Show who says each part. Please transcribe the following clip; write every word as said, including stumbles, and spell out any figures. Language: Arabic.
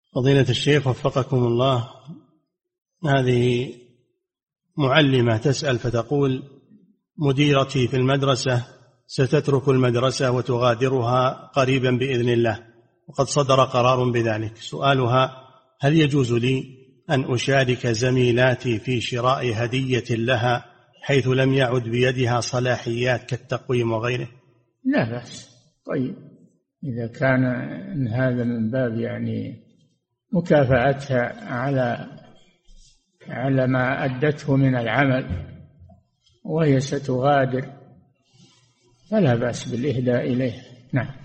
Speaker 1: فضيلة الشيخ وفقكم الله، هذه معلمة تسأل فتقول: مديرتي في المدرسة ستترك المدرسة وتغادرها قريبا بإذن الله، وقد صدر قرار بذلك. سؤالها: هل يجوز لي أن أشارك زميلاتي في شراء هدية لها حيث لم يعد بيدها صلاحيات كالتقويم وغيره؟
Speaker 2: لا بأس. طيب، إذا كان هذا من باب يعني مكافأتها على على ما أدته من العمل وهي ستغادر، فلا بأس بالإهداء إليه. نعم.